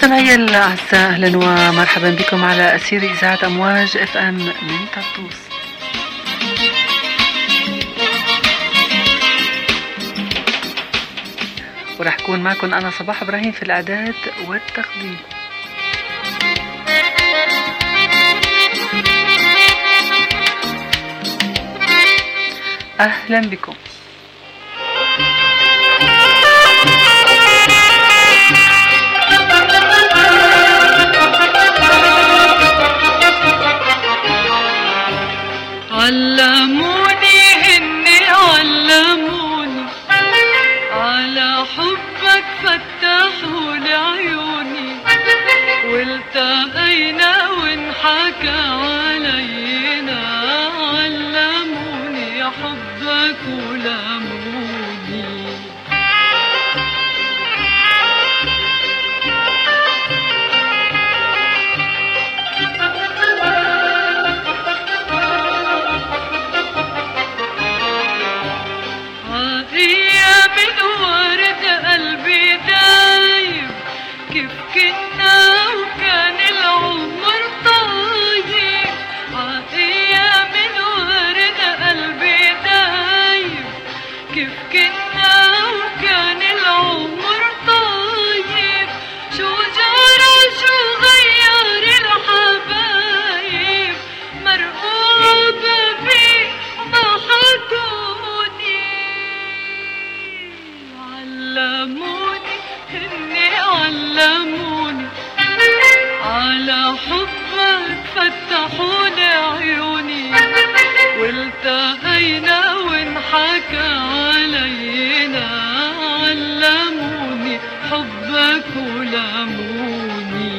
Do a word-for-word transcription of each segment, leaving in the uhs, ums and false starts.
مستمعي الأعزاء، أهلا ومرحبا بكم على أثير إذاعة أمواج اف ام من طرطوس. ورح أكون معكم أنا صباح إبراهيم في الإعداد والتقديم. أهلا بكم. علموني هني علموني على حبك، فتحوا لي عيوني والتقينا وانحكى علينا. علموني حبك ولموني، كيف كنا وكان العمر طايب. عطية من ورد قلبي دايب، كيف كنا وكان العمر طايب. شو جرى شو غير الحبايب، مرقوبة بي ما حكوني. علموني هني علموني على حبك، فتحوا لي عيوني والتقينا وانحكى علينا. علموني حبك ولموني.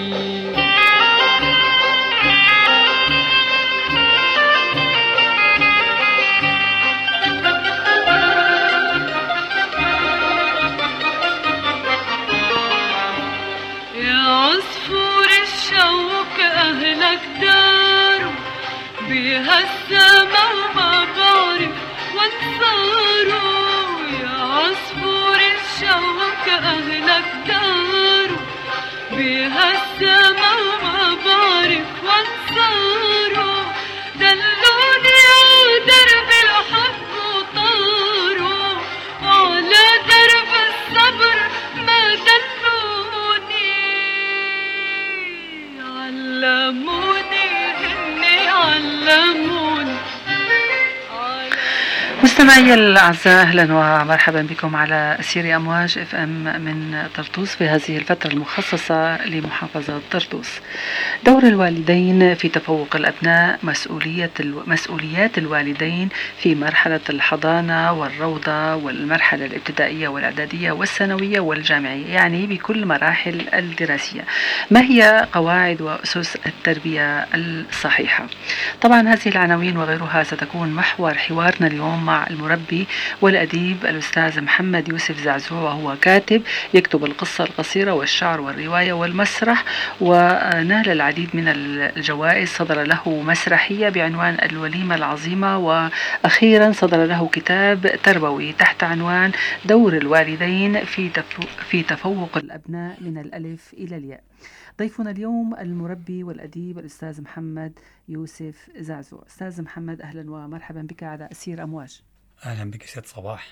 أهلك داروا بها السما وما بعرف وانصاروا. يا عصفور الشوك أهلك داروا بها السما وما بعرف وانصاروا. دلوني على درب الحب وطاروا، وعلى درب الصبر ما دلوني. علموني هني علموني. مستمعي الأعزاء، أهلا ومرحبا بكم على أثير أمواج اف ام من طرطوس في هذه الفترة المخصصة لمحافظة طرطوس. دور الوالدين في تفوق الأبناء، مسؤولية الو... مسؤوليات الوالدين في مرحلة الحضانة والروضة والمرحلة الابتدائية والإعدادية والثانوية والجامعية، يعني بكل مراحل الدراسية. ما هي قواعد وأسس التربية الصحيحة؟ طبعا هذه العناوين وغيرها ستكون محور حوارنا اليوم مع المربي والأديب الأستاذ محمد يوسف زعزوع، وهو كاتب يكتب القصة القصيرة والشعر والرواية والمسرح، ونال العديد من الجوائز. صدر له مسرحية بعنوان الوليمة العظيمة، وأخيرا صدر له كتاب تربوي تحت عنوان دور الوالدين في في تفوق الأبناء من الألف إلى الياء. ضيفنا اليوم المربي والأديب الأستاذ محمد يوسف زعزوع. أستاذ محمد، أهلا ومرحبا بك على أثير أمواج. أهلا بك سيد صباح.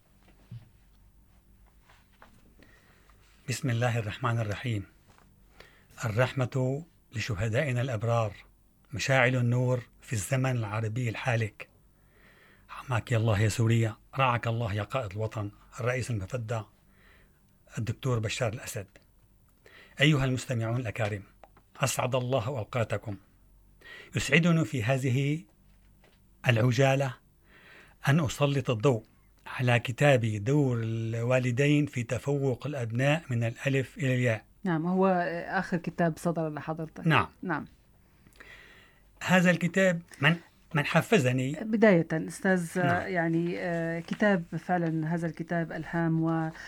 بسم الله الرحمن الرحيم. الرحمة لشهدائنا الأبرار، مشاعل النور في الزمن العربي الحالك. حماك الله يا سوريا، رعاك الله يا قائد الوطن الرئيس المفدى الدكتور بشار الأسد. أيها المستمعون الأكارم، أسعد الله أوقاتكم. يسعدني في هذه العجالة أن أسلط الضوء على كتابي دور الوالدين في تفوق الأبناء من الألف إلى الياء. نعم، هو آخر كتاب صدر لحضرتك. نعم نعم. هذا الكتاب من من حفزني بداية أستاذ. نعم. يعني آه كتاب فعلا، هذا الكتاب الهام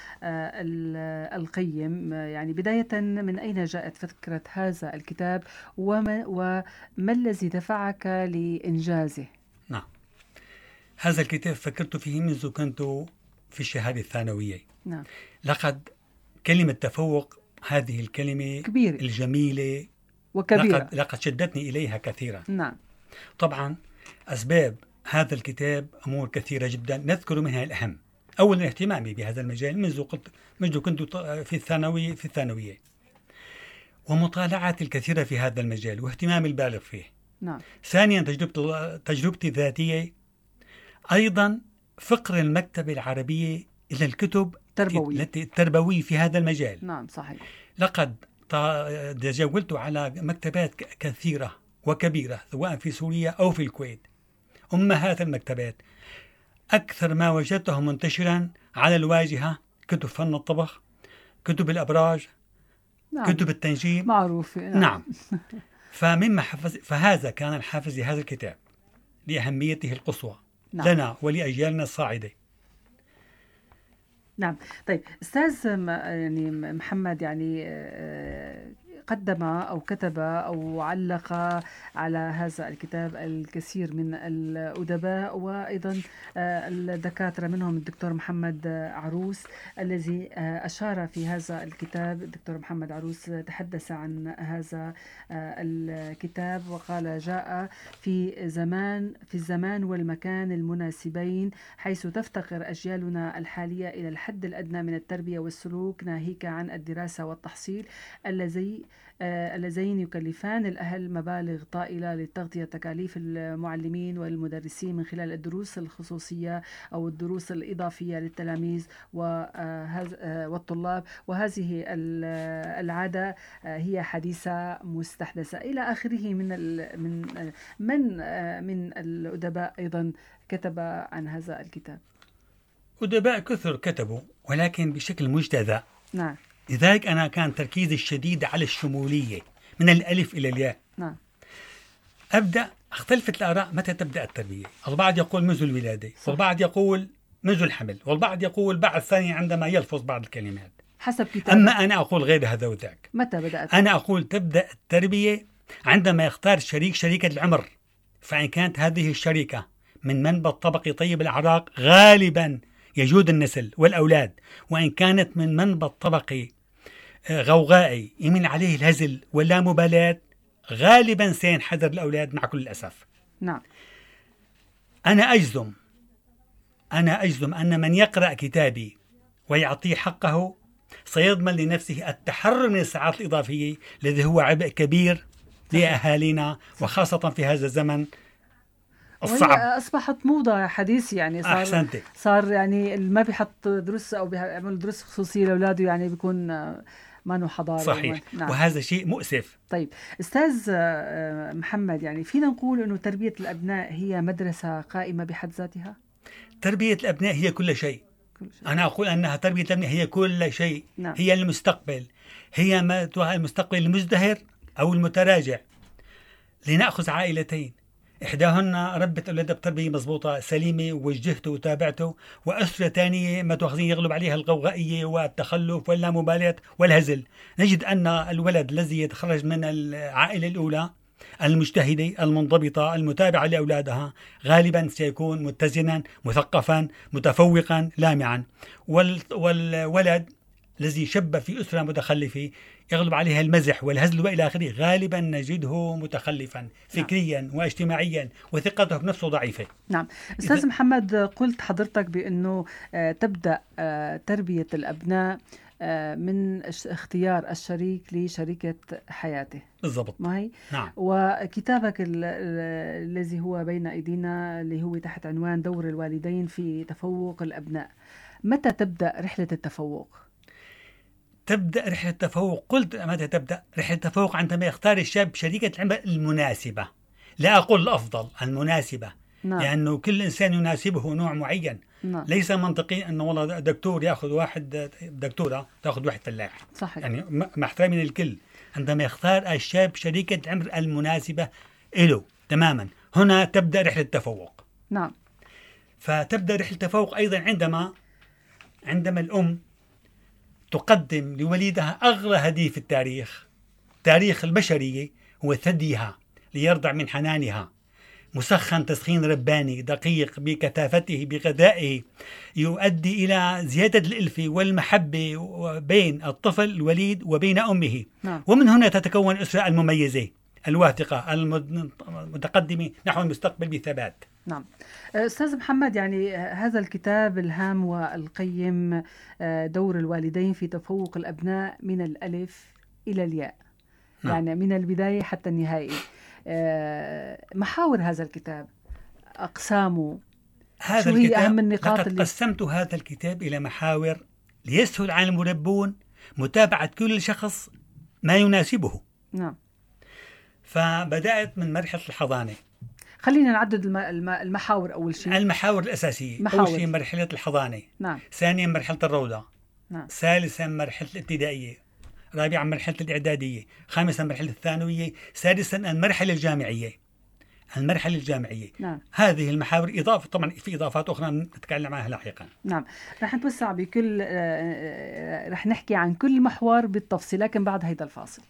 والقيم. آه يعني بداية، من أين جاءت فكرة هذا الكتاب وما, وما الذي دفعك لإنجازه؟ نعم، هذا الكتاب فكرت فيه منذ كنت في الشهادة الثانوية. نعم. لقد كلمة تفوق هذه الكلمة كبيرة الجميلة وكبيرة. لقد, لقد شدتني إليها كثيرا. نعم. طبعا أسباب هذا الكتاب أمور كثيرة جدا، نذكر منها الأهم. أولا اهتمامي بهذا المجال منذ قلت منذ كنت في الثانوية في الثانوية ومطالعاتي الكثيرة في هذا المجال واهتمامي البالغ فيه. نعم. ثانيا تجربة تجربتي الذاتية، أيضا فقر المكتبة العربية إلى الكتب تربوية. التي التربوية في هذا المجال. نعم صحيح. لقد تجولت على مكتبات كثيرة وكبيرة سواء في سوريا أو في الكويت. أمهات المكتبات أكثر ما وجدته منتشرا على الواجهة كتب فن الطبخ، كتب الأبراج، نعم. كتب التنجيم معروفة. نعم, نعم. فمما حفز فهذا كان الحافز لهذا الكتاب لأهميته القصوى نعم. لنا ولأجيالنا الصاعدة. نعم. طيب أستاذ يعني محمد، يعني قدم أو كتب أو علق على هذا الكتاب الكثير من الأدباء وأيضا الدكاترة، منهم الدكتور محمد عروس الذي أشار في هذا الكتاب. الدكتور محمد عروس تحدث عن هذا الكتاب وقال: جاء في زمان في الزمان والمكان المناسبين، حيث تفتقر أجيالنا الحالية إلى الحد الأدنى من التربية والسلوك، ناهيك عن الدراسة والتحصيل الذي آه اللذين يكلفان الأهل مبالغ طائلة لتغطية تكاليف المعلمين والمدرسين من خلال الدروس الخصوصية أو الدروس الإضافية للتلاميذ والطلاب، وهذه العادة هي حديثة مستحدثة إلى آخره. من من من من الأدباء أيضا كتب عن هذا الكتاب. أدباء كثر كتبوا ولكن بشكل مجتزأ. نعم. لذلك أنا كان تركيزي الشديد على الشمولية من الألف إلى الياء. نعم. أبدأ اختلفت الآراء متى تبدأ التربية. البعض يقول منذ الولادة، والبعض يقول منذ الحمل، والبعض يقول بعد ثانية عندما يلفظ بعض الكلمات حسب كتاب. أما أنا أقول غير هذا وذاك. متى بدأت؟ أنا أقول تبدأ التربية عندما يختار شريك شريكة العمر، فإن كانت هذه الشريكة من منبت طبقي طيب الأعراق غالبا يجود النسل والأولاد، وإن كانت من منبت طبقي غوغائي يمين عليه الهزل ولا مبالاة غالبا سينحدر الأولاد مع كل الأسف. نعم. أنا أجزم أنا أجزم أن من يقرأ كتابي ويعطيه حقه سيضمن لنفسه التحرر من الساعات الإضافية الذي هو عبء كبير لأهالينا، وخاصة في هذا الزمن الصعب. أصبحت موضة حديث، يعني صار أحسنتي. صار يعني ما بيحط دروس أو بيعمل دروس خصوصية لأولاده، يعني بيكون ما نو حضارة. صحيح. نعم. وهذا شيء مؤسف. طيب أستاذ محمد، يعني فينا نقول أنه تربية الأبناء هي مدرسة قائمة بحد ذاتها؟ تربية الأبناء هي كل شيء. كل شيء. أنا أقول أنها تربية الأبناء هي كل شيء. نعم. هي المستقبل، هي ما المستقبل المزدهر أو المتراجع. لنأخذ عائلتين، إحداهن ربت أولادها بتربية مضبوطة سليمة ووجهته وتابعته، وأسرة ثانية ما تأخذين يغلب عليها الغوغائية والتخلف واللامبالاة والهزل. نجد أن الولد الذي يتخرج من العائلة الأولى المجتهدة المنضبطة المتابعة لأولادها غالبا سيكون متزنا مثقفا متفوقا لامعا، والولد الذي شب في أسرة متخلفة يغلب عليها المزح والهزل وإلى آخره غالبا نجده متخلفا فكريا. نعم. واجتماعيا، وثقته بنفسه ضعيفة. نعم. أستاذ محمد، قلت حضرتك بأنه تبدأ تربية الأبناء من اختيار الشريك لشريكة حياته. بالضبط. ما هي؟ نعم. وكتابك الذي هو بين أيدينا اللي هو تحت عنوان دور الوالدين في تفوق الأبناء، متى تبدأ رحلة التفوق؟ تبدأ رحلة التفوق، قلت متى تبدأ رحلة التفوق؟ عندما يختار الشاب شريكة العمر المناسبة، لا أقول الأفضل، المناسبة. نعم. لأنه كل إنسان يناسبه نوع معين. نعم. ليس منطقي أنه والله دكتور يأخذ واحد، دكتورة تأخذ واحد فلاح. صحيح. يعني مع احترامي للكل، عندما يختار الشاب شريكة العمر المناسبة له تماما، هنا تبدأ رحلة التفوق. نعم. فتبدأ رحلة التفوق أيضا عندما عندما الأم تقدم لوليدها أغلى هدية في التاريخ، تاريخ البشرية، هو ثديها ليرضع من حنانها. مسخن تسخين رباني دقيق بكثافته بغذائه يؤدي إلى زيادة الألفة والمحبة بين الطفل الوليد وبين أمه. نعم. ومن هنا تتكون الأسرة المميزة الواثقة المتقدمة نحو المستقبل بثبات. نعم. أستاذ محمد، يعني هذا الكتاب الهام والقيم دور الوالدين في تفوق الأبناء من الألف إلى الياء. نعم. يعني من البداية حتى النهاية. محاور هذا الكتاب، أقسامه، هذا شو الكتاب هي أهم النقاط لقد اللي قسمت هذا الكتاب إلى محاور ليسهل على المربون متابعة كل شخص ما يناسبه. نعم. فبدأت من مرحلة الحضانة. خلينا نعدد الم... المحاور. أول شيء المحاور الأساسية. محاور. أول شيء مرحلة الحضانة. نعم. ثانيا مرحلة الروضة. نعم. ثالثا مرحلة الابتدائية. رابعا مرحلة الإعدادية. خامسا مرحلة الثانوية. سادسا المرحلة الجامعية. المرحلة الجامعية. نعم. هذه المحاور إضافة، طبعا في إضافات أخرى نتكلم عنها لاحقا. نعم. رح نتوسع بكل رح نحكي عن كل محور بالتفصيل، لكن بعد هيدا الفاصل.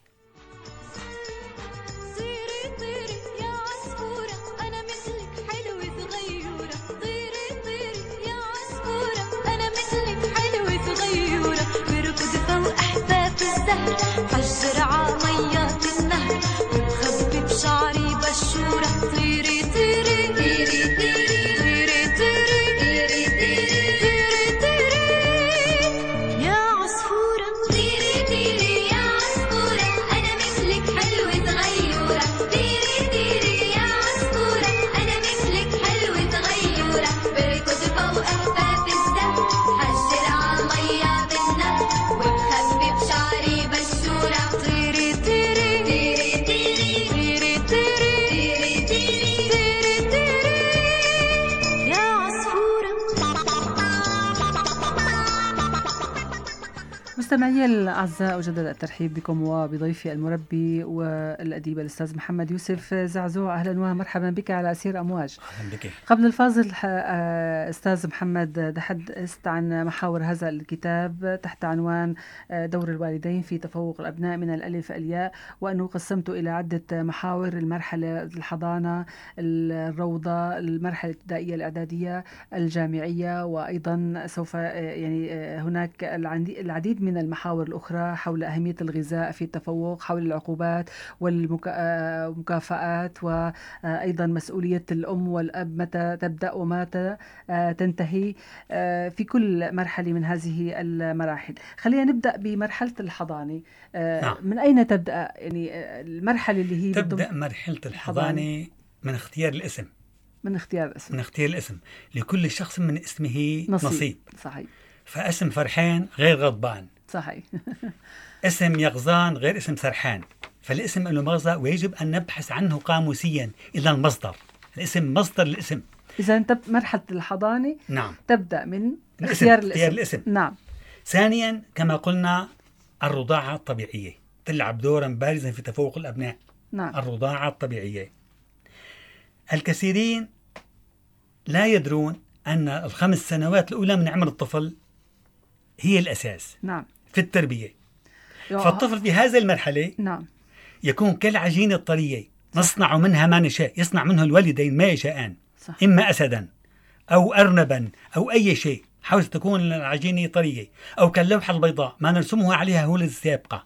حجر عميات النهر وبخبي بشعري بشورة. طيري طيري طيري طيري طيري طيري طيري يا عصفورة. طيري طيري يا عصفورة أنا مثلك حلوة صغيرة. طيري طيري يا عصفورة أنا مثلك حلوة صغيرة. بركض فوق أحفاف الزهر حجر عميات النهر وبخبي بشعري بشورة. طيري طيري طيري طيري طيري طيري طيري طيري يا عصفورة. مستمعي الأعزاء، أجدد الترحيب بكم وبضيفي المربي والأديب الأستاذ محمد يوسف زعزوع. أهلا ومرحبا بك على أسير أمواج. أهلا بك. قبل الفاصل أستاذ محمد تحدثت عن محاور هذا الكتاب تحت عنوان دور الوالدين في تفوق الأبناء من الألف الياء، وأنه قسمت إلى عدة محاور: المرحلة الحضانة، الروضة، المرحلة الابتدائية الإعدادية، الجامعية، وأيضا سوف يعني هناك العديد من المحاور الأخرى حول أهمية الغذاء في التفوق، حول العقوبات والمكافآت، وأيضا مسؤولية الأم والأب متى تبدأ ومتى تنتهي في كل مرحلة من هذه المراحل. خلينا نبدأ بمرحلة الحضانة. نعم. من أين تبدأ يعني المرحلة اللي هي تبدأ مرحلة الحضانة من اختيار الاسم. من اختيار الاسم. من اختيار الاسم لكل شخص من اسمه نصيب, نصيب. صحيح. فاسم فرحان غير غضبان. صحيح. اسم يقظان غير اسم سرحان. فالاسم له مغزى ويجب أن نبحث عنه قاموسيا إلى المصدر. الاسم مصدر الاسم. إذا أنت مرحلة الحضانة نعم. تبدأ من اختيار الاسم. اختيار الاسم. نعم. ثانيا كما قلنا الرضاعة الطبيعية تلعب دورا بارزا في تفوق الأبناء. نعم. الرضاعة الطبيعية. الكثيرين لا يدرون أن الخمس سنوات الأولى من عمر الطفل هي الأساس. نعم. في التربية. فالطفل في هذه المرحلة نعم. يكون كالعجينة الطرية نصنع منها ما نشاء. يصنع منه الوالدين ما يشاءان. صح. إما أسدا أو أرنبا أو أي شيء حيث تكون العجينة طرية، أو كاللوحة البيضاء ما نرسمها عليها هو السابقة،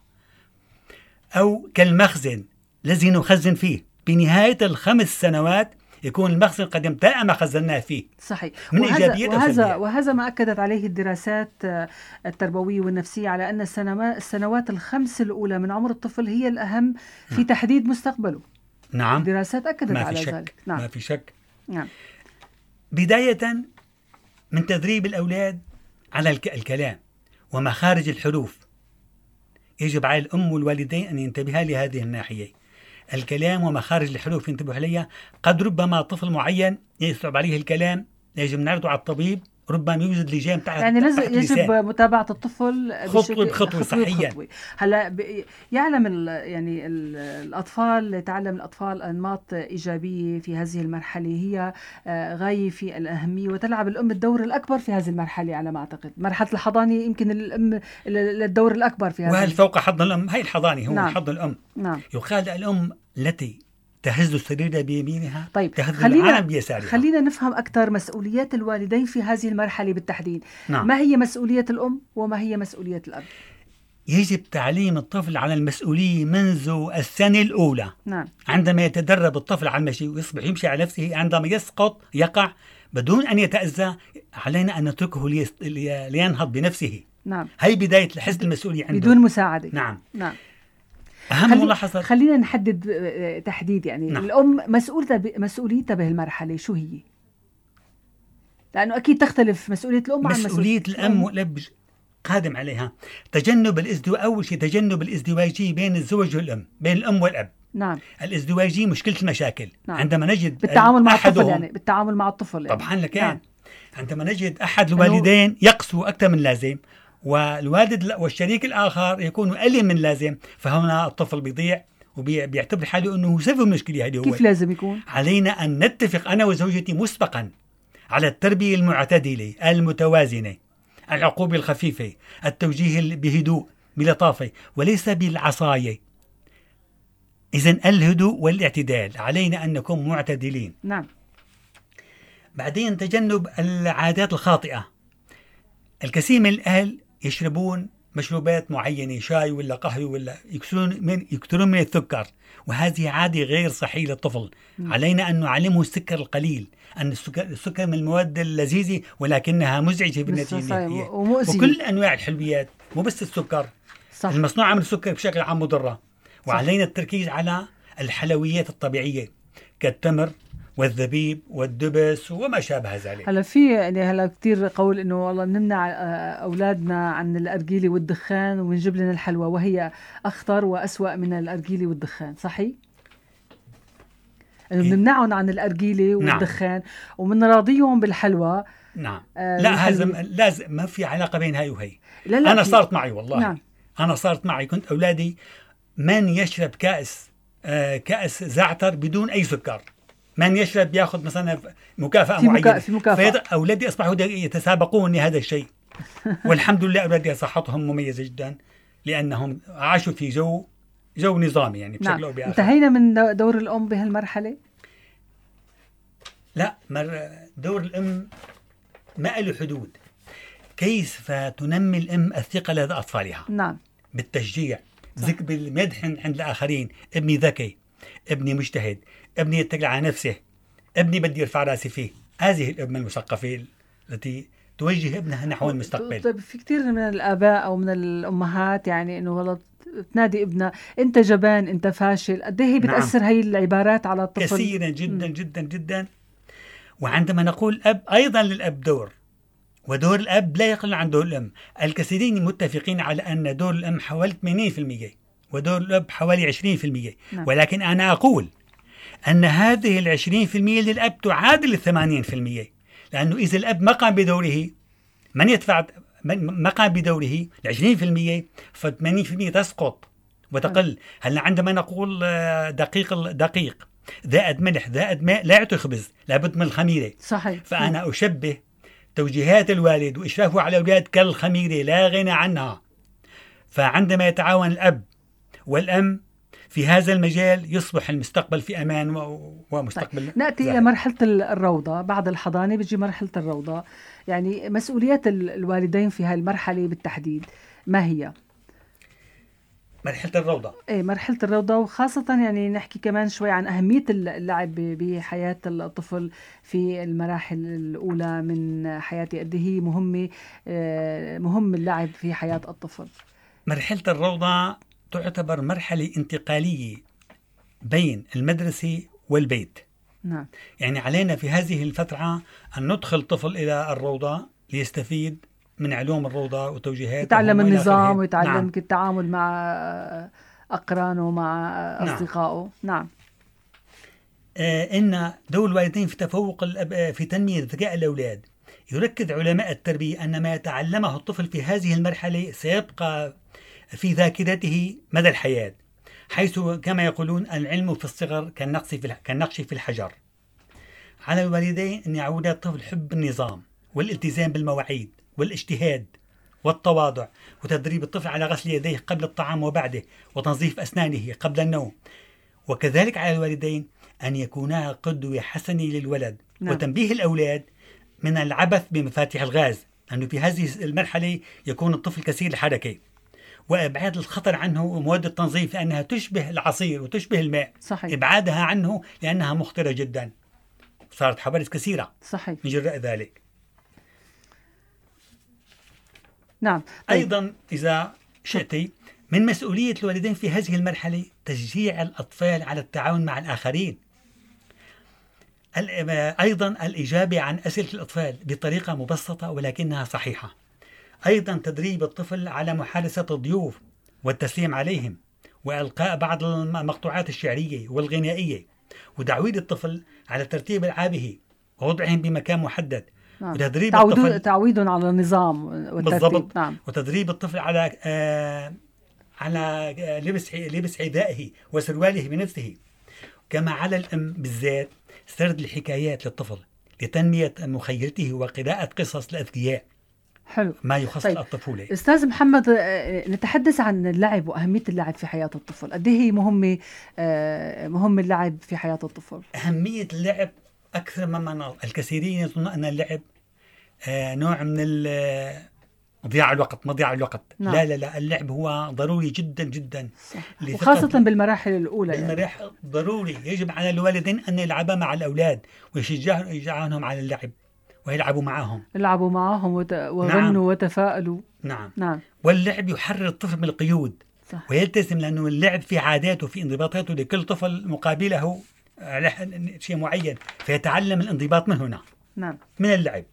أو كالمخزن الذي نخزن فيه. بنهاية الخمس سنوات يكون المخزن قد امتلأ ما خزناه فيه. صحيح. من وهذا إيجابيات وهذا, وهذا ما أكدت عليه الدراسات التربوية والنفسية على أن السنوات الخمس الأولى من عمر الطفل هي الأهم في نعم. تحديد مستقبله. نعم. الدراسات أكدت ما على في شك. ذلك. نعم. ما في شك. نعم. بداية من تدريب الأولاد على الكلام ومخارج الحروف. يجب على الأم والوالدين أن ينتبها لهذه الناحية. الكلام ومخارج الحروف ينتبه عليها. قد ربما طفل معين يصعب عليه الكلام، يجب نعرضه على الطبيب، ربما يوجد لجان تحت يعني لازم تحت يجب لسان. متابعة الطفل خطوة بخطوة صحيا. هلا ب... يعلم ال... يعني ال... الأطفال تعلم الأطفال أنماط إيجابية في هذه المرحلة هي غاية في الأهمية، وتلعب الأم الدور الأكبر في هذه المرحلة على ما أعتقد. مرحلة الحضانة يمكن الأم الدور الأكبر في هذا. وهل فوق حضن الأم؟ هي الحضانة هو نعم. حضن الأم. نعم. يقال الأم التي تهز السرير بيمينها، طيب تهز خلينا العالم بيسارها. خلينا نفهم أكثر مسؤوليات الوالدين في هذه المرحلة بالتحديد. نعم. ما هي مسؤولية الأم وما هي مسؤولية الأب؟ يجب تعليم الطفل على المسؤولية منذ السنة الأولى. نعم. عندما يتدرب الطفل على المشي ويصبح يمشي على نفسه، عندما يسقط يقع بدون أن يتأذى، علينا أن نتركه ليست... لينهض بنفسه. نعم. هي بداية حس المسؤولية عنده بدون مساعدة. نعم. نعم. أهم خلي... ملاحظة، خلينا نحدد آه، تحديد يعني. نعم. الأم مسؤولتها ب... مسؤوليتها بهالمرحلة شو هي؟ لأنه أكيد تختلف مسؤولية الأم عن مسؤولية مسؤولية الأم والأب قادم عليها. تجنب الازدواج، أول شيء تجنب الازدواجية بين الزوج والأم، بين الأم والأب. نعم. الازدواجية مشكلة المشاكل. نعم. عندما نجد بالتعامل مع أحدهم... الطفل يعني بالتعامل مع الطفل يعني. طبعا لك نعم. يعني. عندما نجد أحد الوالدين يقسو أكثر من لازم والوالد والشريك الآخر يكون أقل من لازم، فهنا الطفل بيضيع وبيعتبر حاله أنه سبب المشكلة. هذه هو كيف لازم يكون؟ علينا أن نتفق أنا وزوجتي مسبقا على التربية المعتدلة المتوازنة، العقوبة الخفيفة، التوجيه بهدوء بلطافة وليس بالعصاية. إذن الهدوء والاعتدال، علينا أن نكون معتدلين. نعم. بعدين تجنب العادات الخاطئة. الكثير من الأهل يشربون مشروبات معينة، شاي ولا قهوة ولا يكثرون من يكثرون من السكر، وهذه عادة غير صحية للطفل. م. علينا أن نعلمه السكر القليل، أن السكر, السكر من المواد اللذيذة ولكنها مزعجة بالنتيجة النهائية، وكل أنواع الحلويات مو بس السكر، صح. المصنوعة من السكر بشكل عام مضرة. وعلينا التركيز على الحلويات الطبيعية كالتمر والزبيب والدبس وما شابه ذلك. هلا في يعني هلا كثير قول انه والله نمنع اولادنا عن الارجيله والدخان ونجيب لنا الحلوى، وهي اخطر واسوأ من الارجيله والدخان، صحيح؟ انه بنمنعهم عن الارجيله والدخان. نعم. وبنراضيهم بالحلوى. نعم. آه لا هذا لازم، ما في علاقه بين هاي وهي. لا لا انا صارت معي والله. نعم. انا صارت معي، كنت اولادي من يشرب كأس آه كأس زعتر بدون اي سكر، من يشرب ياخذ مثلا مكافأة في معينة، في مكافأة. أولادي أصبحوا يتسابقون هذا الشيء. والحمد لله أولادي صحتهم مميزة جدا، لأنهم عاشوا في جو جو نظامي يعني بشكل نعم. أو بآخر. انتهينا من دور الأم بهالمرحلة؟ لا، دور الأم ما له حدود. كيف تنمي الأم الثقة لدى أطفالها؟ نعم. بالتشجيع، ذكر بالمدح عند الآخرين. ابني ذكي، ابني مجتهد، ابني يتكل على نفسه، ابني بدي يرفع راسي فيه. هذه الأم المثقفة التي توجه ابنها نحو المستقبل. طيب في كثير من الآباء أو من الأمهات يعني إنه والله تنادي ابنها أنت جبان، أنت فاشل. قد ايه هي بتأثر؟ نعم. هي العبارات على الطفل كثيرا جدا م. جدا جدا. وعندما نقول أب، أيضا للأب دور، ودور الأب لا يقل عن دور الأم. الكثيرين متفقين على أن دور الأم حوالي ثمانين بالمئة ودور الأب حوالي عشرين بالمئة. نعم. ولكن أنا أقول أن هذه العشرين في المئة للأب تعادل الثمانين في المئة، لأنه إذا الأب ما قام بدوره، من يدفع ما قام بدوره العشرين في المئة، فالثمانين في المئة تسقط وتقل. هل عندما نقول دقيق دقيق زائد ملح زائد ماء لا يعطي خبز، لابد من الخميرة. صحيح. فأنا أشبه توجيهات الوالد وإشرافه على الأولاد كالخميرة لا غنى عنها. فعندما يتعاون الأب والأم في هذا المجال يصبح المستقبل في أمان ومستقبل. طيب. نأتي إلى مرحلة الروضة. بعد الحضانة بيجي مرحلة الروضة. يعني مسؤوليات الوالدين في هاي المرحلة بالتحديد ما هي؟ مرحلة الروضة. إيه مرحلة الروضة، وخاصة يعني نحكي كمان شوي عن أهمية اللعب بحياة الطفل في المراحل الأولى من حياته. قد هي مهمة مهم اللعب في حياة الطفل. مرحلة الروضة تعتبر مرحلة انتقالية بين المدرسة والبيت. نعم. يعني علينا في هذه الفترة أن ندخل الطفل إلى الروضة ليستفيد من علوم الروضة وتوجيهات، يتعلم النظام ويتعلم نعم. التعامل مع أقرانه مع أصدقائه. نعم, نعم. آه إن دور الوالدين في تفوق في تنمية ذكاء الأولاد. يركز علماء التربية أن ما يتعلمه الطفل في هذه المرحلة سيبقى في ذاكرته مدى الحياة، حيث كما يقولون العلم في الصغر كالنقش في كالنقش في الحجر. على الوالدين أن يعود الطفل حب النظام والالتزام بالمواعيد والاجتهاد والتواضع، وتدريب الطفل على غسل يديه قبل الطعام وبعده، وتنظيف أسنانه قبل النوم، وكذلك على الوالدين أن يكونا قدوة حسنة للولد. نعم. وتنبيه الأولاد من العبث بمفاتيح الغاز، لأنه في هذه المرحلة يكون الطفل كثير الحركة، وإبعاد الخطر عنه ومواد التنظيف لأنها تشبه العصير وتشبه الماء. صحيح. إبعادها عنه لأنها مخطرة جدا. صارت حوادث كثيرة صحيح. من جراء ذلك. نعم. طيب. أيضا إذا شئتي، من مسؤولية الوالدين في هذه المرحلة تشجيع الأطفال على التعاون مع الآخرين. أيضا الإجابة عن أسئلة الأطفال بطريقة مبسطة ولكنها صحيحة. أيضا تدريب الطفل على محادثة الضيوف والتسليم عليهم، وإلقاء بعض المقطوعات الشعرية والغنائية، ودعويد الطفل على ترتيب ألعابه ووضعهم بمكان محدد. نعم. وتدريب تعود الطفل تعويد على النظام والترتيب. بالضبط. نعم. وتدريب الطفل على آه على لبس لبس حذائه وسرواله بنفسه. كما على الأم بالذات سرد الحكايات للطفل لتنمية مخيلته وقراءة قصص الأذكياء. حلو. ما يخص طيب. الطفولة. أستاذ محمد، نتحدث عن اللعب وأهمية اللعب في حياة الطفل. قد إيه هي مهمة مهم اللعب في حياة الطفل؟ أهمية اللعب أكثر مما نظن. الكثيرين يظنون أن اللعب نوع من ضياع الوقت، مضيع الوقت. نعم. لا لا لا، اللعب هو ضروري جدا جدا، وخاصة بالمراحل الأولى. بالمراحل يعني. ضروري. يجب على الوالدين أن يلعبا مع الأولاد ويشجعونهم على اللعب ويلعبوا معهم. يلعبوا معهم وت... وغنوا. نعم. وتفاءلوا. نعم. نعم. واللعب يحرر الطفل من القيود. صح. ويلتزم، لأنه اللعب في عاداته وفي انضباطاته لكل طفل مقابله شيء معين، فيتعلم الانضباط من هنا. نعم. من اللعب.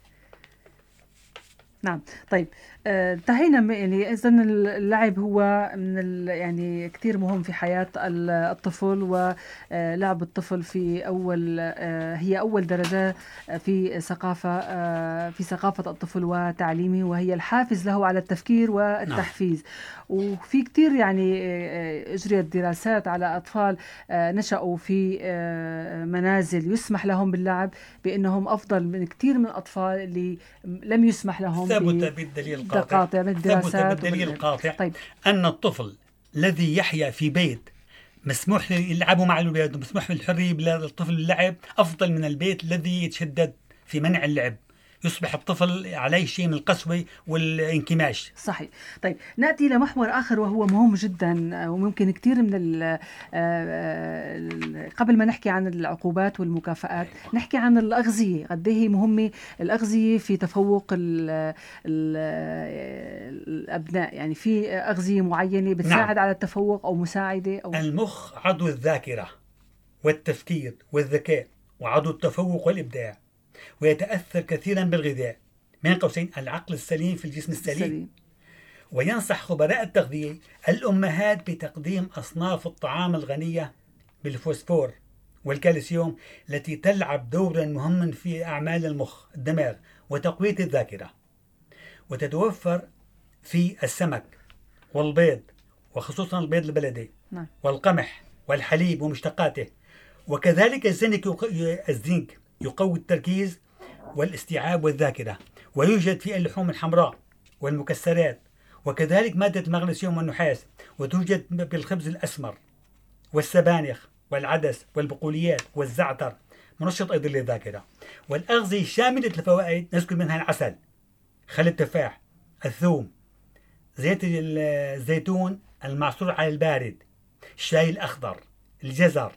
نعم. طيب، انتهينا آه يعني إذن اللعب هو من يعني كتير مهم في حياة الطفل، ولعب الطفل في أول آه هي أول درجة في ثقافة آه في ثقافة الطفل وتعليمه، وهي الحافز له على التفكير والتحفيز. نعم. وفي كتير يعني اجريت دراسات على أطفال آه نشأوا في آه منازل يسمح لهم باللعب بأنهم أفضل من كتير من الأطفال اللي لم يسمح لهم. ثبت بالدليل القاطع ثبت بالدليل القاطع طيب. أن الطفل الذي يحيا في بيت مسموح يلعبوا مع الأولاد ومسموح بالحرية للطفل اللعب أفضل من البيت الذي يتشدد في منع اللعب. يصبح الطفل عليه شيء من القسوة والانكماش. صحيح. طيب، نأتي إلى محور آخر وهو مهم جدا، وممكن كثير من قبل ما نحكي عن العقوبات والمكافآت نحكي عن الأغذية. قد ايه مهمة الأغذية في تفوق ال ال الأبناء؟ يعني في أغذية معينة بتساعد نعم. على التفوق أو مساعدة أو... المخ عضو الذاكرة والتفكير والذكاء، وعضو التفوق والإبداع، ويتأثر كثيرا بالغذاء، من قوسين العقل السليم في الجسم السليم. سليم. وينصح خبراء التغذية الأمهات بتقديم أصناف الطعام الغنية بالفوسفور والكالسيوم التي تلعب دورا مهما في أعمال المخ الدماغ وتقوية الذاكرة، وتتوفر في السمك والبيض، وخصوصا البيض البلدي نعم. والقمح والحليب ومشتقاته. وكذلك الزنك الزنك يقوي التركيز والاستيعاب والذاكرة، ويوجد في اللحوم الحمراء والمكسرات، وكذلك مادة المغنيسيوم والنحاس، وتوجد بالخبز الأسمر والسبانخ والعدس والبقوليات والزعتر، منشط أيضا للذاكرة. والأغذية شاملة الفوائد نذكر منها العسل، خل التفاح، الثوم، زيت الزيتون المعصور على البارد، الشاي الأخضر، الجزر.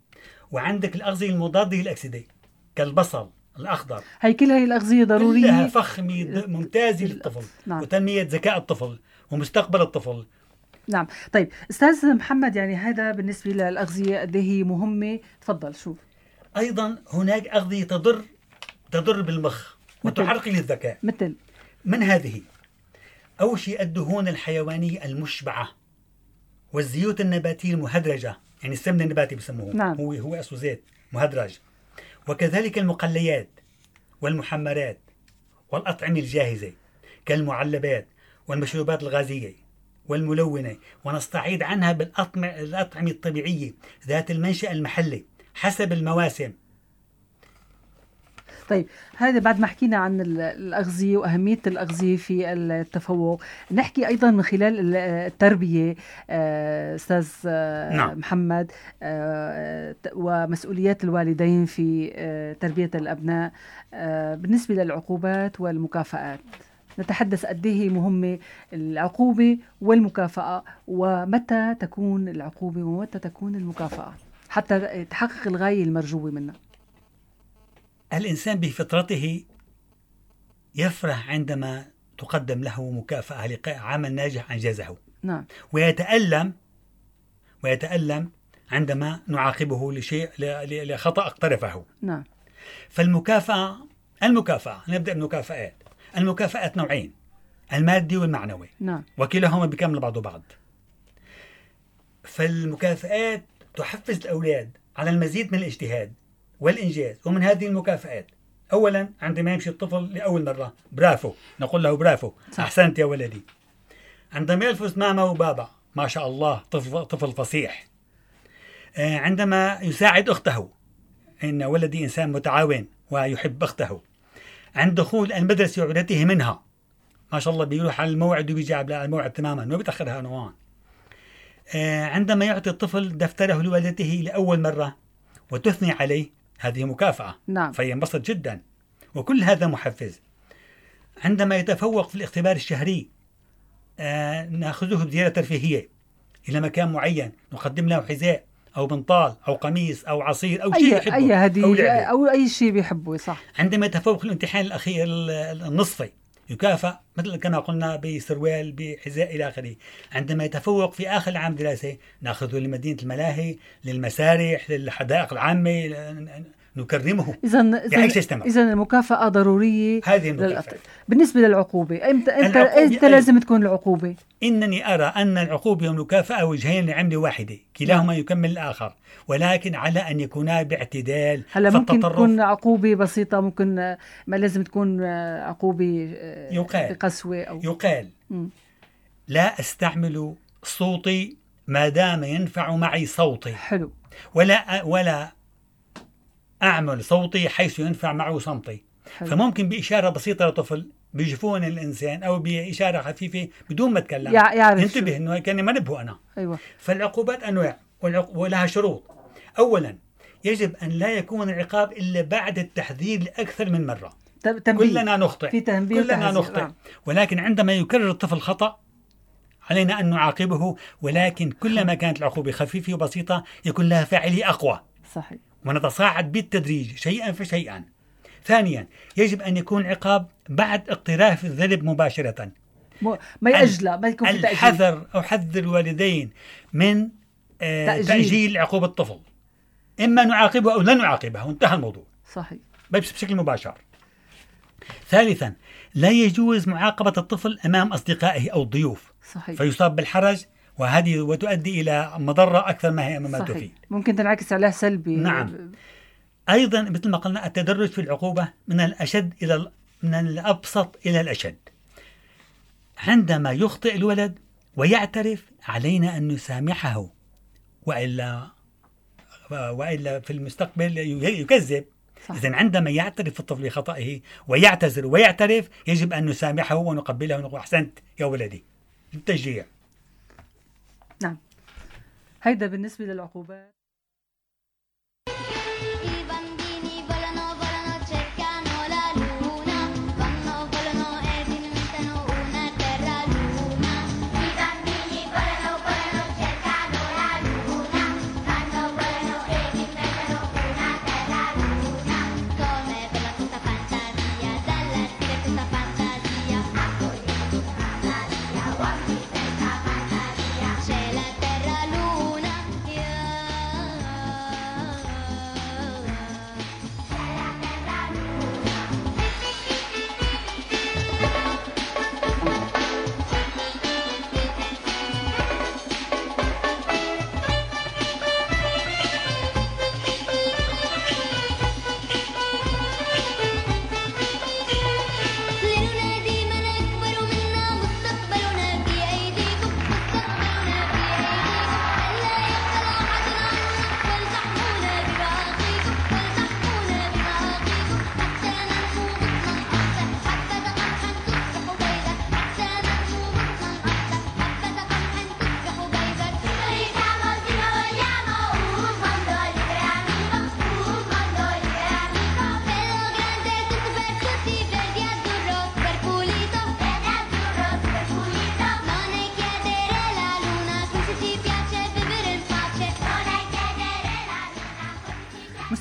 وعندك الأغذية المضادة للأكسدة كالبصل الأخضر. هي كل هي الأغذية ضرورية، كلها فخمة ممتازة للطفل نعم. وتنمية ذكاء الطفل ومستقبل الطفل. نعم. طيب أستاذ محمد، يعني هذا بالنسبة للأغذية قد هي مهمة. تفضل. شوف، أيضا هناك أغذية تضر تضر بالمخ وتعرقل الذكاء. مثل من هذه أول شيء الدهون الحيوانية المشبعة والزيوت النباتية المهدرجة، يعني السمن النباتي بسموه نعم. هو هو أصله زيت مهدرج. وكذلك المقليات والمحمرات والأطعمة الجاهزة كالمعلبات والمشروبات الغازية والملونة، ونستعيد عنها بالأطعمة الطبيعية ذات المنشأ المحلي حسب المواسم. طيب، هذا بعد ما حكينا عن الأغذية وأهمية الأغذية في التفوق، نحكي أيضا من خلال التربية أستاذ نعم. محمد، ومسؤوليات الوالدين في تربية الأبناء بالنسبة للعقوبات والمكافآت. نتحدث قد ايه مهمة العقوبة والمكافأة، ومتى تكون العقوبة ومتى تكون المكافأة حتى تحقق الغاية المرجوة منها. الإنسان بفطرته يفرح عندما تقدم له مكافأة لعمل ناجح أنجزه. نعم. ويتألم ويتألم عندما نعاقبه لشيء لخطأ اقترفه. نعم. فالمكافأة المكافأة نبدأ بالمكافآت. المكافآت نوعين، المادي والمعنوي. نعم. وكلاهما بيكمل بعض بعض. فالمكافآت تحفز الأولاد على المزيد من الاجتهاد والإنجاز. ومن هذه المكافآت، أولا عندما يمشي الطفل لأول مرة برافو، نقول له برافو، صح. أحسنت يا ولدي. عندما يلفظ ماما وبابا، ما شاء الله، طفل, طفل فصيح. آه عندما يساعد أخته، إن ولدي إنسان متعاون ويحب أخته. عند دخول المدرسة وعودته منها، ما شاء الله بيروح على الموعد وبيجي على الموعد تماما، ما بيتأخرها نوعان. آه عندما يعطي الطفل دفتره لوالدته لأول مرة وتثني عليه، هذه مكافأة. نعم. فينبسط جدا، وكل هذا محفز. عندما يتفوق في الاختبار الشهري، آه نأخذه بزيارة ترفيهية إلى مكان معين، نقدم له حذاء أو بنطال أو قميص أو عصير أو شيء يحبه، أي هدية أو, أو أي شيء بيحبه. صح. عندما يتفوق في الامتحان الأخير النصفي، يكافأ مثل كما قلنا بسروال بحذاء إلى آخره. عندما يتفوق في آخر العام دراسي، نأخذه لمدينة الملاهي، للمسارح، للحدائق العامة، نكرمه. إذن إذن المكافأة ضرورية. هذه المكافأة. بالنسبة للعقوبة، أنت أنت أنت لازم تكون العقوبة. إنني أرى أن العقوبة والمكافأة وجهين لعملة واحدة، كلاهما يكمل الآخر، ولكن على أن يكونا باعتدال. هلا ممكن تكون عقوبة بسيطة، ممكن ما لازم تكون عقوبة يقال بقسوة أو يقال م. لا أستعمل صوتي ما دام ينفع معي صوتي. حلو. ولا ولا أعمل صوتي حيث ينفع معه صمتي. حلو. فممكن بإشارة بسيطة لطفل بجفون الإنسان أو بإشارة خفيفة بدون ما أتكلم ينتبه أنه كان ما نبهه أنا. أيوة. فالعقوبات أنواع ولها شروط. أولا، يجب أن لا يكون العقاب إلا بعد التحذير لأكثر من مرة. تنبيه. كلنا نخطئ في تنبيه كلنا نخطئ آه. ولكن عندما يكرر الطفل خطأ علينا أن نعاقبه، ولكن كلما كانت العقوبة خفيفة وبسيطة يكون لها فاعلية أقوى. صحيح. ونتصاعد بالتدريج شيئا فشيئا. ثانيا، يجب أن يكون عقاب بعد اقتراف الذنب مباشرة، ما يأجله، ما يكون في تأجيل. الحذر أحذر الوالدين من آه تأجيل. تأجيل عقوبة الطفل، إما نعاقبه أو لا نعاقبه، وانتهى الموضوع. صحيح. بس بشكل مباشر. ثالثا، لا يجوز معاقبة الطفل أمام أصدقائه أو الضيوف. صحيح. فيصاب بالحرج، وهذه وتؤدي إلى مضرة أكثر ما هي أمامته فيه. ممكن تنعكس عليه سلبي. نعم. أيضا مثل ما قلنا، التدرج في العقوبة من الأشد إلى من الأبسط إلى الأشد. عندما يخطئ الولد ويعترف، علينا أن نسامحه، وإلا وإلا في المستقبل يكذب. إذن عندما يعترف الطفل بخطئه ويعتذر ويعترف، يجب أن نسامحه ونقبله ونقول أحسنت يا ولدي، للتشجيع. نعم. هيدا بالنسبة للعقوبات.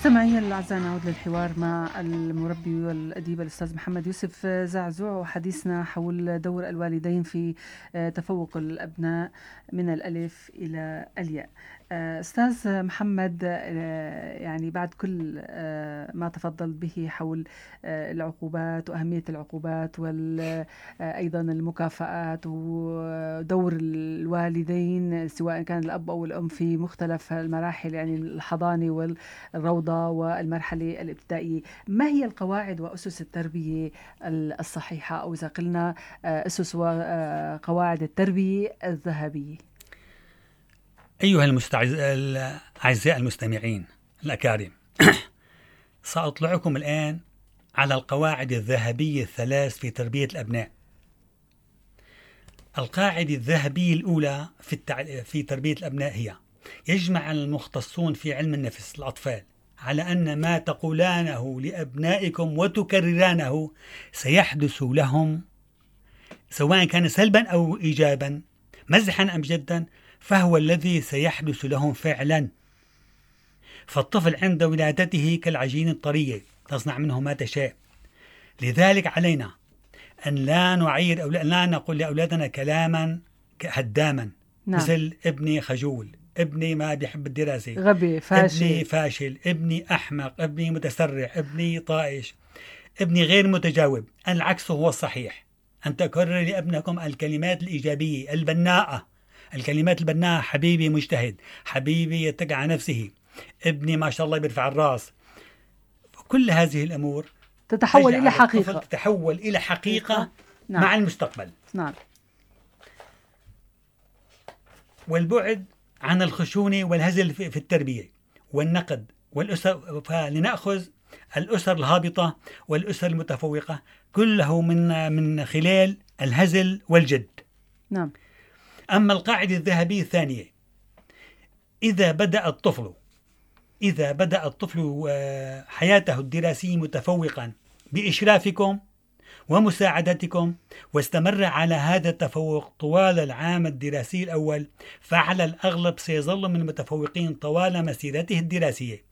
مستمعي الأعزاء، نعود للحوار مع المربي والأديب الأستاذ محمد يوسف زعزوع، وحديثنا حول دور الوالدين في تفوق الأبناء من الألف إلى الياء. أستاذ محمد، يعني بعد كل ما تفضل به حول العقوبات وأهمية العقوبات وأيضا المكافآت ودور الوالدين سواء كان الأب أو الأم في مختلف المراحل، يعني الحضانة والروضة والمرحلة الابتدائية، ما هي القواعد وأسس التربية الصحيحة، أو إذا قلنا أسس وقواعد التربية الذهبية؟ أيها المستعز... الأعزاء المستمعين الأكارم، سأطلعكم الآن على القواعد الذهبية الثلاث في تربية الأبناء. القاعدة الذهبية الأولى في, التع... في تربية الأبناء هي: يجمع المختصون في علم النفس الأطفال على أن ما تقولانه لأبنائكم وتكررانه سيحدث لهم، سواء كان سلبا أو إيجابا، مزحا أم جدا، فهو الذي سيحدث لهم فعلا. فالطفل عند ولادته كالعجين الطرية، تصنع منه ما تشاء. لذلك علينا أن لا نعير أو لا نقول لأولادنا كلاما هداما، نعم. مثل ابني خجول، ابني ما بيحب الدراسة، غبي، فاشل، ابني فاشل، ابني أحمق، ابني متسرع، ابني طائش، ابني غير متجاوب. العكس هو الصحيح، أن تكرر لابنكم الكلمات الإيجابية البناءة، الكلمات البناءة: حبيبي مجتهد، حبيبي يتقى على نفسه، ابني ما شاء الله بيرفع الراس. كل هذه الأمور تتحول إلى حقيقة، تتحول إلى حقيقة نعم. مع المستقبل، نعم. والبعد عن الخشونة والهزل في التربية والنقد والأسر. فلنأخذ الأسر الهابطة والأسر المتفوقة كله من من خلال الهزل والجد، نعم. أما القاعدة الذهبية الثانية: إذا بدأ الطفل إذا بدأ الطفل حياته الدراسية متفوقا بإشرافكم ومساعدتكم، واستمر على هذا التفوق طوال العام الدراسي الأول، فعلى الأغلب سيظل من المتفوقين طوال مسيرته الدراسية،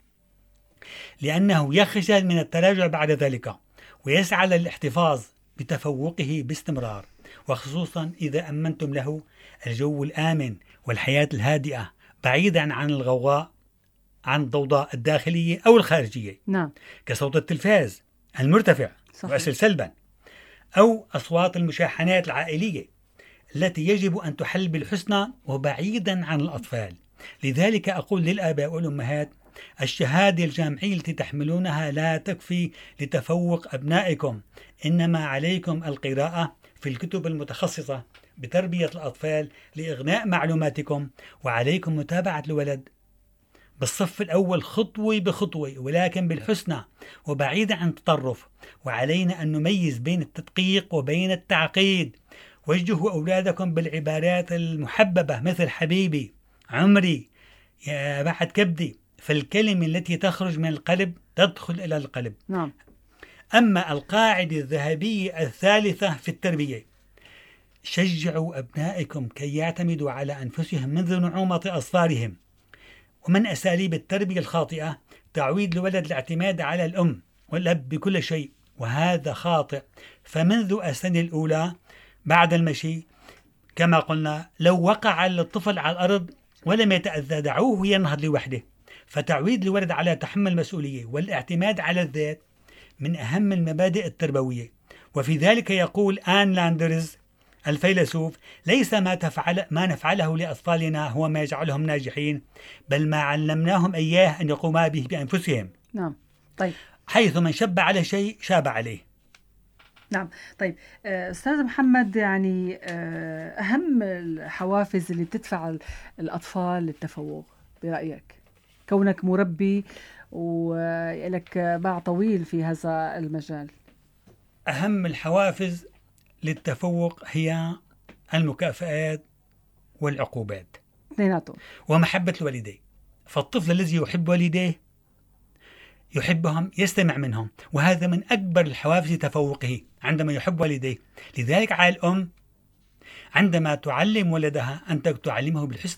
لأنه يخجل من التراجع بعد ذلك ويسعى للاحتفاظ بتفوقه باستمرار، وخصوصا إذا أمنتم له الجو الآمن والحياة الهادئة بعيدا عن الغوغاء، عن الضوضاء الداخلية أو الخارجية، نعم. كصوت التلفاز المرتفع يؤثر سلبا، أو أصوات المشاحنات العائلية التي يجب أن تحل بالحسنى وبعيدا عن الأطفال. لذلك أقول للآباء والأمهات: الشهادة الجامعية التي تحملونها لا تكفي لتفوق أبنائكم، إنما عليكم القراءة في الكتب المتخصصة بتربية الأطفال لإغناء معلوماتكم، وعليكم متابعة الولد بالصف الأول خطوة بخطوة ولكن بالحسنى وبعيدا عن التطرف. وعلينا أن نميز بين التدقيق وبين التعقيد. وجهوا أولادكم بالعبارات المحببة مثل حبيبي، عمري، يا بعد كبدي، فالكلمة التي تخرج من القلب تدخل إلى القلب، نعم. أما القاعدة الذهبية الثالثة في التربية: شجعوا أبنائكم كي يعتمدوا على أنفسهم منذ نعومة أظفارهم. ومن أساليب التربية الخاطئة تعويد الولد الاعتماد على الأم والأب بكل شيء، وهذا خاطئ. فمنذ السنة الأولى بعد المشي كما قلنا، لو وقع الطفل على الأرض ولم يتأذى دعوه ينهض لوحده. فتعويد الولد على تحمل المسؤولية والاعتماد على الذات من أهم المبادئ التربوية. وفي ذلك يقول آن لاندرز الفيلسوف: ليس ما تفعل ما نفعله لأطفالنا هو ما يجعلهم ناجحين، بل ما علمناهم إياه أن يقوما به بأنفسهم. نعم. طيب، حيث من شب على شيء شاب عليه. نعم. طيب أستاذ محمد، يعني أهم الحوافز اللي بتدفع الأطفال للتفوق برأيك، كونك مربي ولك باع طويل في هذا المجال؟ أهم الحوافز للتفوق هي المكافآت والعقوبات، اثنيناتهم، ومحبة الوالدين. فالطفل الذي يحب والديه يحبهم، يستمع منهم، وهذا من أكبر الحوافز لتفوقه عندما يحب والديه. لذلك على الأم عندما تعلم ولدها أن تعلمه بالحسنى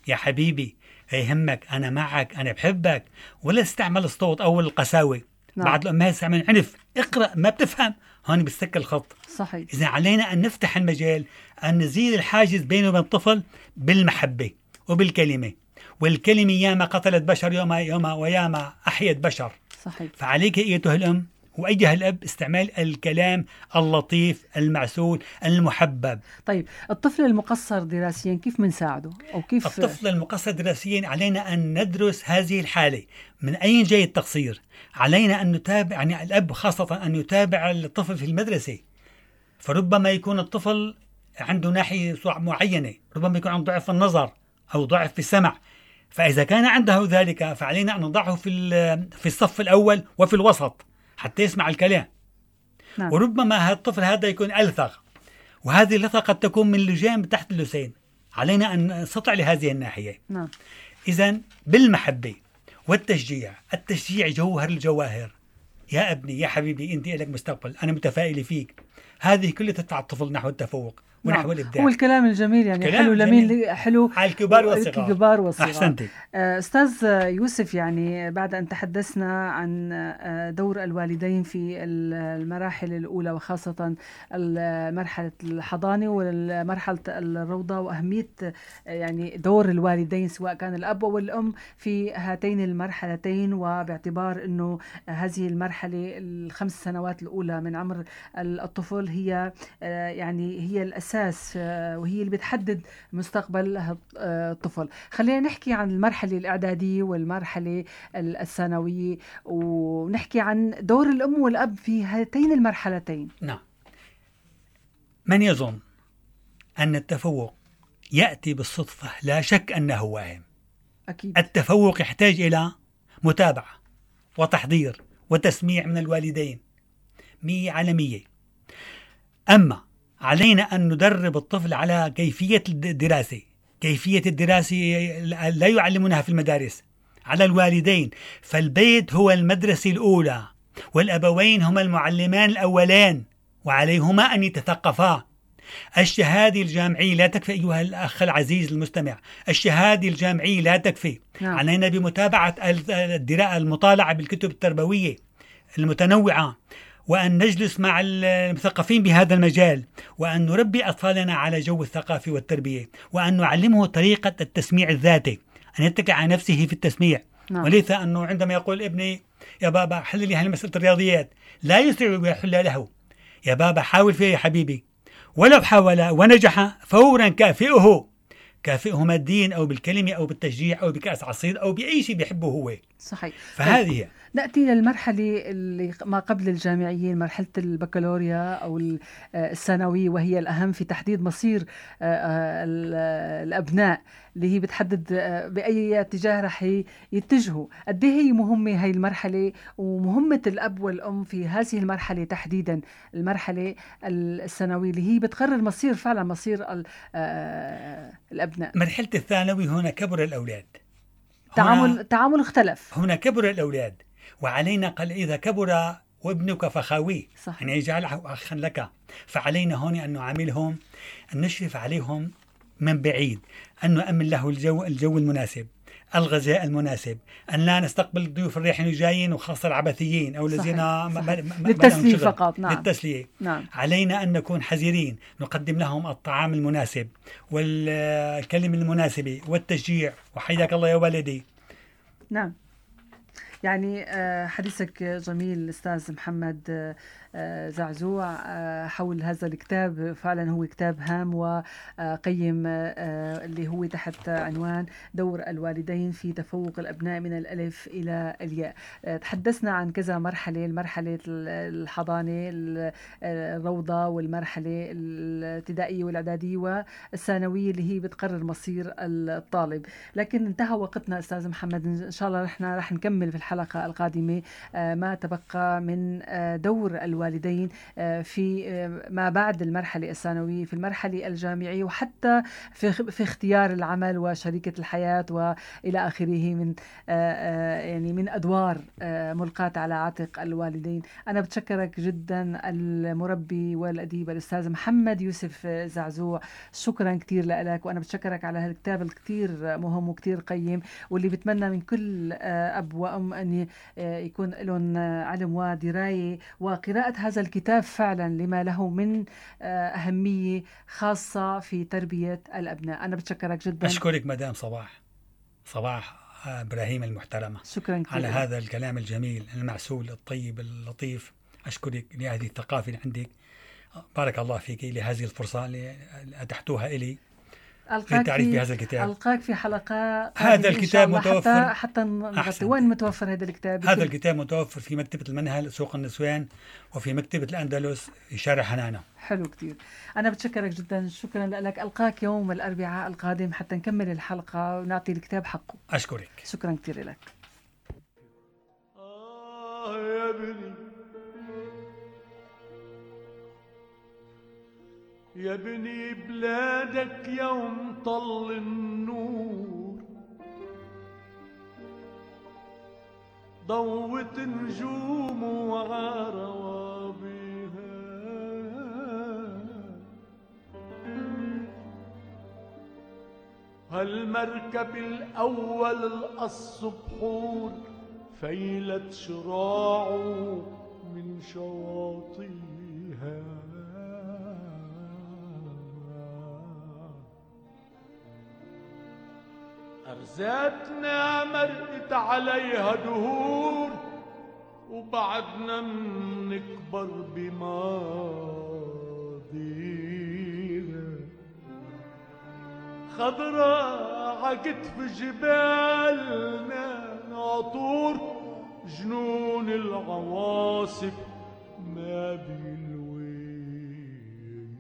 يا حبيبي، يهمك، أنا معك، أنا بحبك، ولا استعمل الصوت أو القساوة. نعم. بعض الأمهات استعمل عنف، اقرأ ما بتفهم، هون بيستك الخط. صحيح. إذا علينا أن نفتح المجال، أن نزيل الحاجز بينه وبين الطفل بالمحبة وبالكلمة، والكلمة ياما قتلت بشر يوما يوما وياما أحيت بشر. صحيح. فعليك أيتها الأم وأيها الأب استعمال الكلام اللطيف المعسول المحبب. طيب الطفل المقصر دراسيا كيف منساعده أو كيف؟ الطفل المقصر دراسيا علينا أن ندرس هذه الحالة، من أين جاي التقصير. علينا أن نتابع، يعني الأب خاصة أن يتابع الطفل في المدرسة. فربما يكون الطفل عنده ناحية معينة، ربما يكون عنده ضعف في النظر أو ضعف في السمع. فإذا كان عنده ذلك فعلينا أن نضعه في في الصف الأول وفي الوسط حتى يسمع الكلام. نعم. وربما هذا الطفل هذا يكون ألثغ، وهذه اللثغة قد تكون من لجام تحت اللسان. علينا أن نستطع لهذه الناحية. نعم. إذن بالمحبة والتشجيع. التشجيع جوهر الجواهر. يا ابني، يا حبيبي، أنت لك مستقبل، أنا متفائل فيك. هذه كلها تدفع الطفل نحو التفوق ونحو نعم. الإبداع. هو الكلام الجميل يعني حلو لمين حلو على الكبار والصغار. الكبار والصغار. أحسنتي. أستاذ يوسف، يعني بعد أن تحدثنا عن دور الوالدين في المراحل الأولى وخاصة مرحلة الحضانة والمرحلة الروضة، وأهمية يعني دور الوالدين سواء كان الأب أو الأم في هاتين المرحلتين، وباعتبار أنه هذه المرحلة الخمس سنوات الأولى من عمر الطفل هي يعني هي الأساس وهي اللي بتحدد مستقبل الطفل. خلينا نحكي عن المرحلة الإعدادية والمرحلة الثانوية، ونحكي عن دور الأم والأب في هاتين المرحلتين. نعم. من يظن أن التفوق يأتي بالصدفة لا شك أنه واهم. أكيد. التفوق يحتاج إلى متابعة وتحضير وتسميع من الوالدين مية على مية. أما علينا أن ندرب الطفل على كيفية الدراسة. كيفية الدراسة لا يعلمونها في المدارس، على الوالدين. فالبيت هو المدرسة الأولى، والأبوين هما المعلمان الأولان، وعليهما أن يتثقفا. الشهادة الجامعية لا تكفي أيها الأخ العزيز المستمع، الشهادة الجامعية لا تكفي. نعم. علينا بمتابعة المطالعة بالكتب التربوية المتنوعة، وأن نجلس مع المثقفين بهذا المجال، وأن نربي أطفالنا على جو الثقافة والتربية، وأن نعلمه طريقة التسميع الذاتي، أن يتكل على نفسه في التسميع. نعم. وليس أنه عندما يقول ابني يا بابا حل لي هذه مسألة الرياضيات لا يسرع ويحل له. يا بابا حاول فيه يا حبيبي، ولو حاول ونجح فورا كافئه، كافئه ماديا أو بالكلمة أو بالتشجيع أو بكأس عصير أو بأي شيء بيحبه هو. صحيح. فهذه هي. نأتي للمرحلة اللي ما قبل الجامعية، مرحلة البكالوريا أو الثانوي، وهي الأهم في تحديد مصير الأبناء، اللي هي بتحدد بأي اتجاه رح يتجهوا. قد ايه هي مهمة هاي المرحلة، ومهمة الأب والأم في هذه المرحلة تحديدا، المرحلة الثانوية اللي هي بتقرر مصير فعلا مصير الأبناء. مرحلة الثانوي هنا كبر الأولاد، تعامل تعامل اختلف. هنا كبر الأولاد، وعلينا قال إذا كبر وابنك فخاويه، يعني يجعله أخا لك. فعلينا هون أن نعاملهم، أن نشرف عليهم من بعيد، أن نأمن له الجو الجو المناسب، الغذاء المناسب، أن لا نستقبل الضيوف الرايحين والجايين وخاصة العبثيين أو الذين للتسلية فقط. نعم. للتسلية. نعم. علينا أن نكون حذرين، نقدم لهم الطعام المناسب والكلمة المناسبة والتشجيع، وحياك الله يا والدي. نعم. يعني حديثك جميل أستاذ محمد زعزوع حول هذا الكتاب. فعلا هو كتاب هام وقيم، اللي هو تحت عنوان دور الوالدين في تفوق الأبناء من الألف إلى الياء. تحدثنا عن كذا مرحلة، المرحلة الحضانة، الروضة، والمرحلة الابتدائية والإعدادية والثانوية اللي هي بتقرر مصير الطالب. لكن انتهى وقتنا أستاذ محمد، إن شاء الله رح نكمل في الحلقة الحلقة القادمة ما تبقى من دور الوالدين في ما بعد المرحلة الثانوية، في المرحلة الجامعية، وحتى في في اختيار العمل وشريكة الحياة وإلى آخره من يعني من أدوار ملقاة على عاتق الوالدين. أنا بتشكرك جدا المربي والأديب الأستاذ محمد يوسف زعزوع، شكرا كتير لك. وأنا بتشكرك على هالكتاب الكتير مهم وكتير قيم، واللي بتمنى من كل أب وأم أن يكون لهم علم ودراية وقراءة هذا الكتاب فعلا لما له من أهمية خاصة في تربية الأبناء. أنا بتشكرك جدا. أشكرك مدام صباح صباح إبراهيم المحترمة، شكرا على هذا الكلام الجميل المعسول الطيب اللطيف. أشكرك لهذه الثقافة اللي عندك، بارك الله فيك لهذه الفرصة اللي أتحتوها إلي للتعريف بهذا الكتاب. ألقاك في حلقة هذا الكتاب متوفر حتى, حتى نغطي. وين متوفر هذا الكتاب؟ هذا الكتاب متوفر في مكتبة المنهل سوق النسوان، وفي مكتبة الأندلس في شارع حنانة. حلو كتير. أنا بتشكرك جدا، شكرا لك. ألقاك يوم الأربعاء القادم حتى نكمل الحلقة ونعطي الكتاب حقه. أشكرك، شكرا كتير لك. آه يا ابني يا ابني بلادك يوم طل النور ضوت نجوم وعروابيها، هالمركب الأول القص بحور فيلت شراعه من شواطئها، أرزاتنا مرقت عليها دهور وبعدنا منكبر بماضينا، خضراء عكتف جبالنا ناطور جنون العواصف ما بالويل،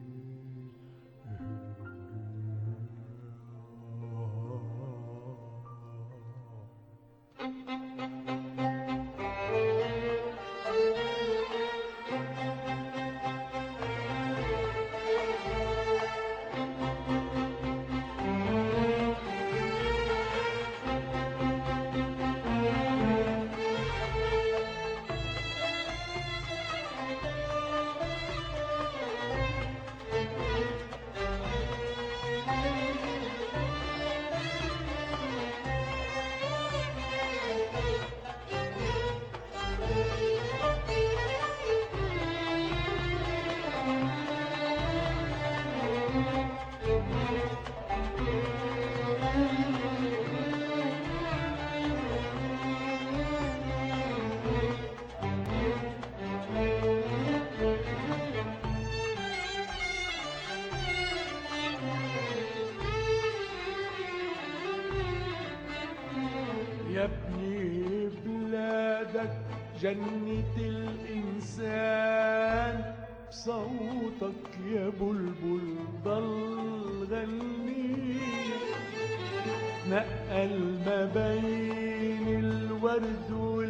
يا ابني بلادك جنة الإنسان، بصوتك يا بلبل ضل غني، نقل ما بين الورد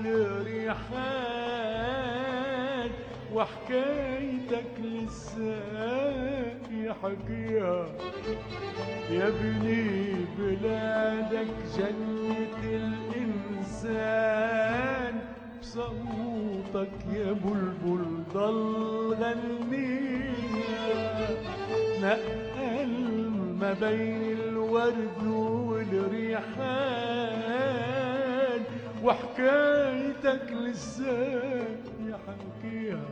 والريحان، وحكايتك لسه يحكيها. يا ابني بلادك جنة الإنسان، بصوتك يا بلبل ضل غنيها، نقل ما بين الورد والريحان، وحكايتك لسه يحكيها.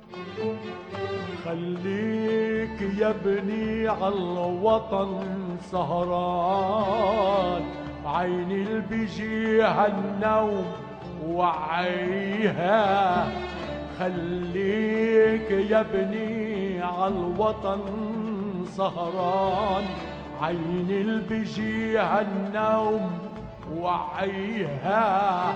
خليك يا ابني عالوطن سهران، عين اللي بيجيها النوم وعيها، خليك يا ابني عالوطن سهران، عين اللي بيجيها النوم وعيها،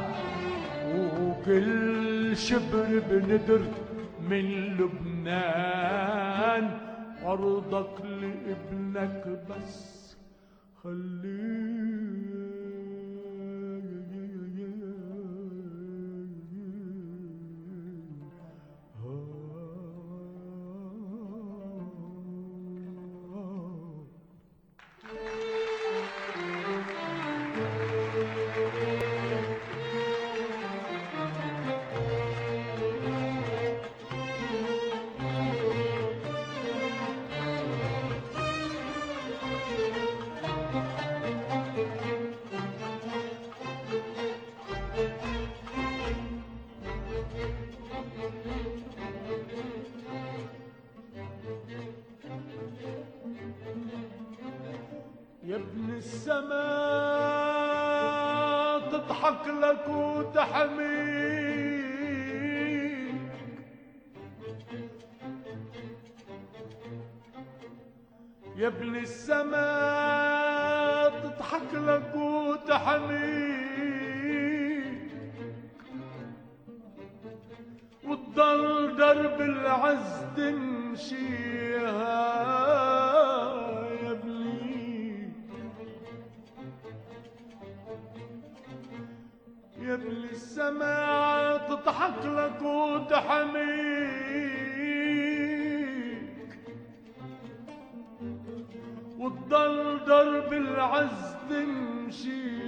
وكل شبر بندر من لبنان، عرضك لابنك بس خليه السماء تضحك لك وتحميك، يا ابن السماء تضحك لك وتحميك، وتضل درب العز تمشيها يا ابني، يا ابن السماء تضحك لك وتحميك، وتضل درب العز تمشي